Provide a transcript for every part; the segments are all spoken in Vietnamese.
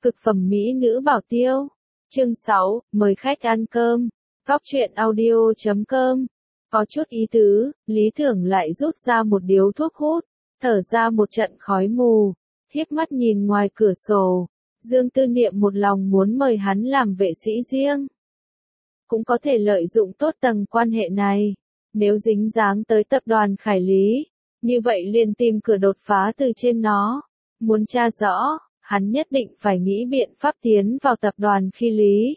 Cực phẩm mỹ nữ bảo tiêu. Chương 6, mời khách ăn cơm. Góc truyện audio.com. Có chút ý tứ, Lý Thưởng lại rút ra một điếu thuốc hút, thở ra một trận khói mù, híp mắt nhìn ngoài cửa sổ. Dương Tư Niệm một lòng muốn mời hắn làm vệ sĩ riêng. Cũng có thể lợi dụng tốt tầng quan hệ này. Nếu dính dáng tới tập đoàn Khải Lý, như vậy liền tìm cửa đột phá từ trên nó. Muốn tra rõ, hắn nhất định phải nghĩ biện pháp tiến vào tập đoàn Khi Lý.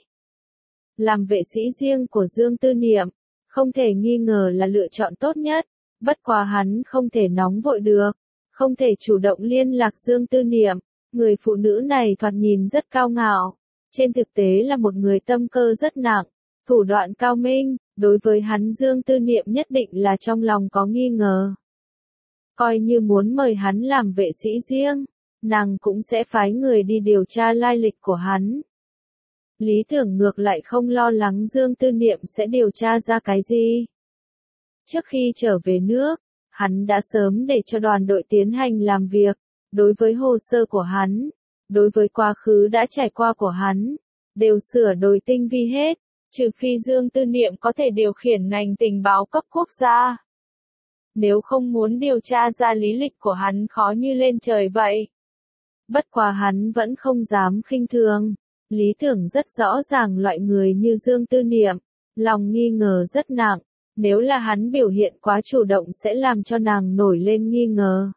Làm vệ sĩ riêng của Dương Tư Niệm, không thể nghi ngờ là lựa chọn tốt nhất, bất quá hắn không thể nóng vội được, không thể chủ động liên lạc Dương Tư Niệm. Người phụ nữ này thoạt nhìn rất cao ngạo, trên thực tế là một người tâm cơ rất nặng, thủ đoạn cao minh, đối với hắn Dương Tư Niệm nhất định là trong lòng có nghi ngờ. Coi như muốn mời hắn làm vệ sĩ riêng, nàng cũng sẽ phái người đi điều tra lai lịch của hắn. Lý Tưởng ngược lại không lo lắng Dương Tư Niệm sẽ điều tra ra cái gì. Trước khi trở về nước, hắn đã sớm để cho đoàn đội tiến hành làm việc, đối với hồ sơ của hắn, đối với quá khứ đã trải qua của hắn, đều sửa đổi tinh vi hết, trừ phi Dương Tư Niệm có thể điều khiển ngành tình báo cấp quốc gia. Nếu không muốn điều tra ra lý lịch của hắn khó như lên trời vậy. Bất quá hắn vẫn không dám khinh thường. Lý Tưởng rất rõ ràng loại người như Dương Tư Niệm, lòng nghi ngờ rất nặng, nếu là hắn biểu hiện quá chủ động sẽ làm cho nàng nổi lên nghi ngờ.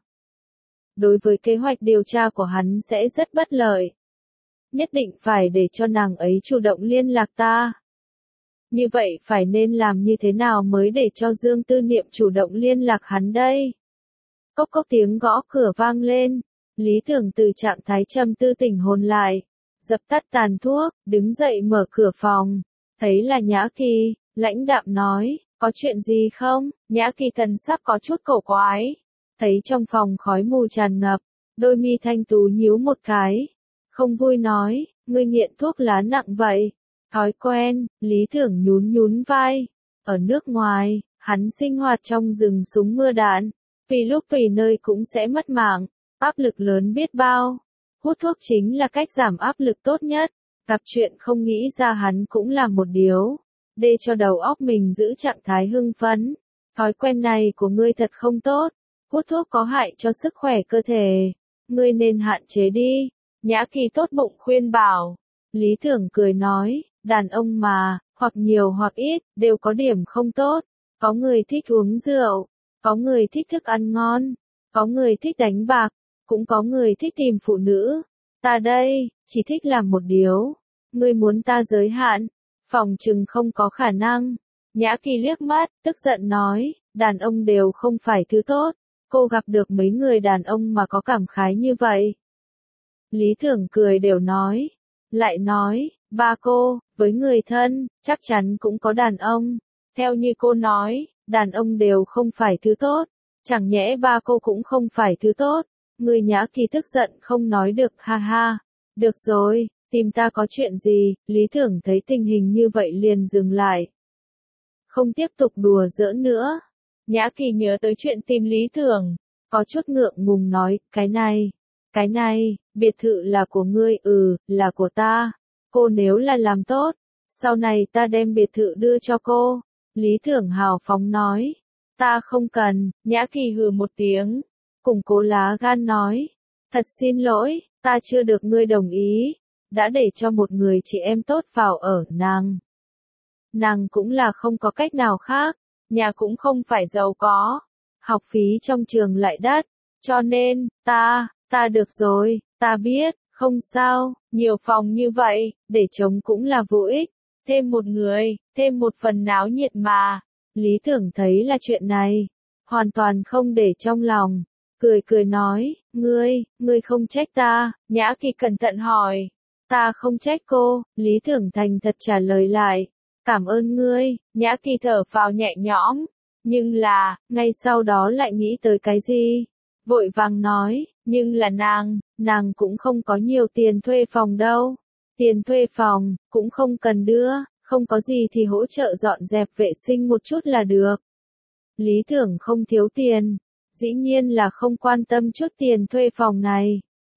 Đối với kế hoạch điều tra của hắn sẽ rất bất lợi. Nhất định phải để cho nàng ấy chủ động liên lạc ta. Như vậy phải nên làm như thế nào mới để cho Dương Tư Niệm chủ động liên lạc hắn đây? Cốc cốc tiếng gõ cửa vang lên, Lý Tưởng từ trạng thái trầm tư tỉnh hồn lại, dập tắt tàn thuốc, đứng dậy mở cửa phòng, thấy là Nhã Kỳ, lãnh đạm nói, có chuyện gì không? Nhã Kỳ thần sắc có chút cổ quái, thấy trong phòng khói mù tràn ngập, đôi mi thanh tú nhíu một cái, không vui nói, ngươi nghiện thuốc lá nặng vậy. Thói quen, Lý Tưởng nhún nhún vai. Ở nước ngoài, hắn sinh hoạt trong rừng súng mưa đạn, vì lúc vì nơi cũng sẽ mất mạng, áp lực lớn biết bao. Hút thuốc chính là cách giảm áp lực tốt nhất, gặp chuyện không nghĩ ra hắn cũng làm một điếu, để cho đầu óc mình giữ trạng thái hưng phấn. Thói quen này của ngươi thật không tốt, hút thuốc có hại cho sức khỏe cơ thể, ngươi nên hạn chế đi. Nhã Kỳ tốt bụng khuyên bảo. Lý Tưởng cười nói, đàn ông mà, hoặc nhiều hoặc ít, đều có điểm không tốt. Có người thích uống rượu, có người thích thức ăn ngon, có người thích đánh bạc, cũng có người thích tìm phụ nữ. Ta đây, chỉ thích làm một điếu. Ngươi muốn ta giới hạn, phòng chừng không có khả năng. Nhã Kỳ liếc mắt, tức giận nói, đàn ông đều không phải thứ tốt. Cô gặp được mấy người đàn ông mà có cảm khái như vậy. Lý Tưởng cười đều nói, lại nói, ba cô, với người thân, chắc chắn cũng có đàn ông. Theo như cô nói, đàn ông đều không phải thứ tốt, chẳng nhẽ ba cô cũng không phải thứ tốt. Người Nhã Kỳ tức giận không nói được, ha ha. Được rồi, tìm ta có chuyện gì? Lý Tưởng thấy tình hình như vậy liền dừng lại. Không tiếp tục đùa giỡn nữa. Nhã Kỳ nhớ tới chuyện tìm Lý Tưởng, có chút ngượng ngùng nói, cái này, biệt thự là của ngươi, là của ta. Cô nếu là làm tốt, sau này ta đem biệt thự đưa cho cô. Lý Tưởng hào phóng nói, ta không cần. Nhã Kỳ hừ một tiếng, cùng cố lá gan nói, thật xin lỗi, ta chưa được ngươi đồng ý, đã để cho một người chị em tốt vào ở. Nàng cũng là không có cách nào khác, nhà cũng không phải giàu có, học phí trong trường lại đắt, cho nên, ta được rồi, ta biết, không sao, nhiều phòng như vậy, để trống cũng là vô ích, thêm một người, thêm một phần náo nhiệt mà. Lý Tưởng thấy là chuyện này, hoàn toàn không để trong lòng, cười nói, ngươi không trách ta. Nhã Kỳ cẩn thận hỏi, ta không trách cô. Lý Tưởng thành thật trả lời lại, cảm ơn ngươi. Nhã Kỳ thở phào nhẹ nhõm, nhưng là, ngay sau đó lại nghĩ tới cái gì, vội vàng nói, nhưng là nàng cũng không có nhiều tiền thuê phòng đâu. Tiền thuê phòng, cũng không cần đưa, không có gì thì hỗ trợ dọn dẹp vệ sinh một chút là được. Lý Tưởng không thiếu tiền, dĩ nhiên là không quan tâm chút tiền thuê phòng này.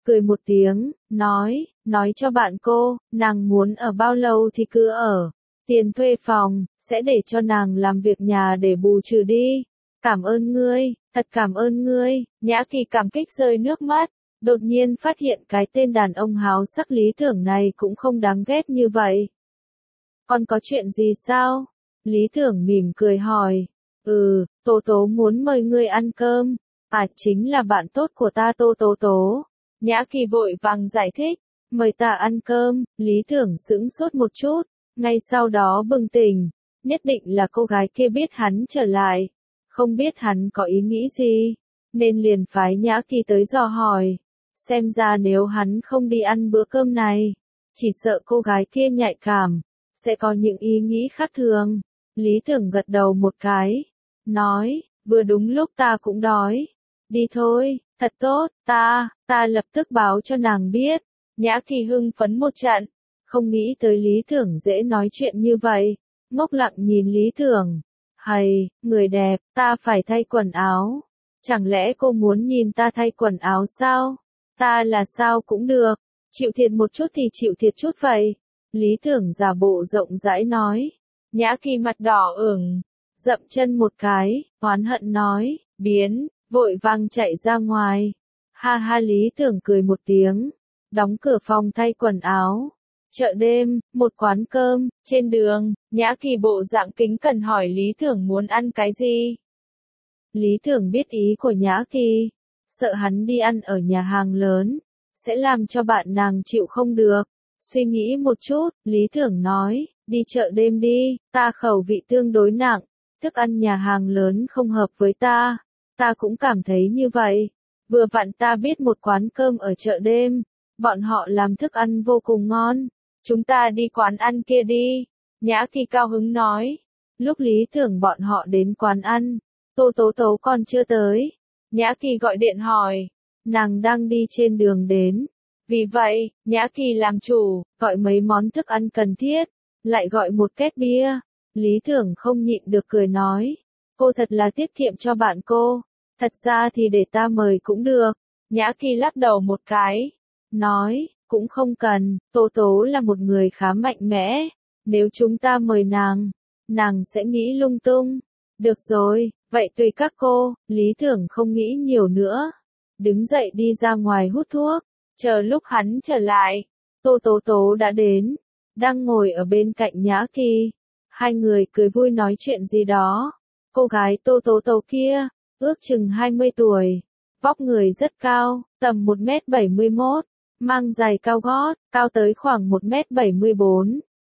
cười một tiếng, nói cho bạn cô, nàng muốn ở bao lâu thì cứ ở. Tiền thuê phòng, sẽ để cho nàng làm việc nhà để bù trừ đi. Cảm ơn ngươi, thật cảm ơn ngươi, Nhã Kỳ cảm kích rơi nước mắt. Đột nhiên phát hiện cái tên đàn ông háo sắc Lý Thưởng này cũng không đáng ghét như vậy. Còn có chuyện gì sao? Lý Thưởng mỉm cười hỏi. Tố Tố muốn mời ngươi ăn cơm. Chính là bạn tốt của ta Tố Tố. Nhã Kỳ vội vàng giải thích. Mời ta ăn cơm, Lý Thưởng sững sốt một chút. Ngay sau đó bừng tỉnh. Nhất định là cô gái kia biết hắn trở lại. Không biết hắn có ý nghĩ gì. Nên liền phái Nhã Kỳ tới dò hỏi. Xem ra nếu hắn không đi ăn bữa cơm này, chỉ sợ cô gái kia nhạy cảm, sẽ có những ý nghĩ khác thường. Lý Thưởng gật đầu một cái, nói, vừa đúng lúc ta cũng đói. Đi thôi, thật tốt, ta lập tức báo cho nàng biết. Nhã Kỳ hưng phấn một trận, không nghĩ tới Lý Thưởng dễ nói chuyện như vậy, ngốc lặng nhìn Lý Thưởng. Hay, người đẹp, ta phải thay quần áo. Chẳng lẽ cô muốn nhìn ta thay quần áo sao? Ta là sao cũng được, chịu thiệt một chút thì chịu thiệt chút vậy. Lý Thưởng giả bộ rộng rãi nói. Nhã Kỳ mặt đỏ ửng, dậm chân một cái, oán hận nói, biến, vội vàng chạy ra ngoài. Ha ha Lý Thưởng cười một tiếng, đóng cửa phòng thay quần áo. Chợ đêm, một quán cơm, trên đường, Nhã Kỳ bộ dạng kính cẩn hỏi Lý Thưởng muốn ăn cái gì. Lý Thưởng biết ý của Nhã Kỳ, sợ hắn đi ăn ở nhà hàng lớn, sẽ làm cho bạn nàng chịu không được. Suy nghĩ một chút, Lý Thưởng nói, đi chợ đêm đi, ta khẩu vị tương đối nặng, thức ăn nhà hàng lớn không hợp với ta cũng cảm thấy như vậy. Vừa vặn ta biết một quán cơm ở chợ đêm, bọn họ làm thức ăn vô cùng ngon, chúng ta đi quán ăn kia đi. Nhã Kỳ cao hứng nói. Lúc Lý Thưởng bọn họ đến quán ăn, Tố còn chưa tới. Nhã Kỳ gọi điện hỏi, nàng đang đi trên đường đến. Vì vậy, Nhã Kỳ làm chủ, gọi mấy món thức ăn cần thiết, lại gọi một két bia. Lý Thưởng không nhịn được cười nói, cô thật là tiết kiệm cho bạn cô, thật ra thì để ta mời cũng được. Nhã Kỳ lắc đầu một cái, nói, cũng không cần, Tố là một người khá mạnh mẽ, nếu chúng ta mời nàng sẽ nghĩ lung tung. Được rồi, vậy tùy các cô. Lý Thưởng không nghĩ nhiều nữa, đứng dậy đi ra ngoài hút thuốc. Chờ lúc hắn trở lại, Tố đã đến, đang ngồi ở bên cạnh Nhã Kỳ. Hai người cười vui nói chuyện gì đó. Cô gái Tố kia, ước chừng 20 tuổi, vóc người rất cao, tầm 1m71, mang giày cao gót, cao tới khoảng 1m74,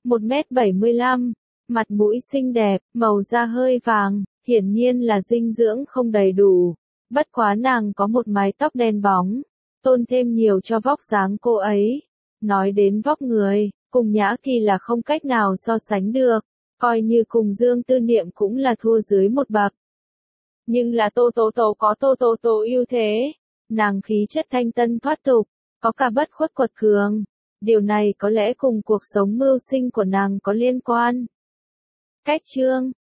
1m75, mặt mũi xinh đẹp, màu da hơi vàng, hiển nhiên là dinh dưỡng không đầy đủ. Bất quá nàng có một mái tóc đen bóng, tôn thêm nhiều cho vóc dáng cô ấy. Nói đến vóc người, cùng Nhã Kỳ là không cách nào so sánh được, coi như cùng Dương Tư Niệm cũng là thua dưới một bậc. Nhưng là Tố có Tố ưu thế, nàng khí chất thanh tân thoát tục, có cả bất khuất quật cường. Điều này có lẽ cùng cuộc sống mưu sinh của nàng có liên quan. Cách chương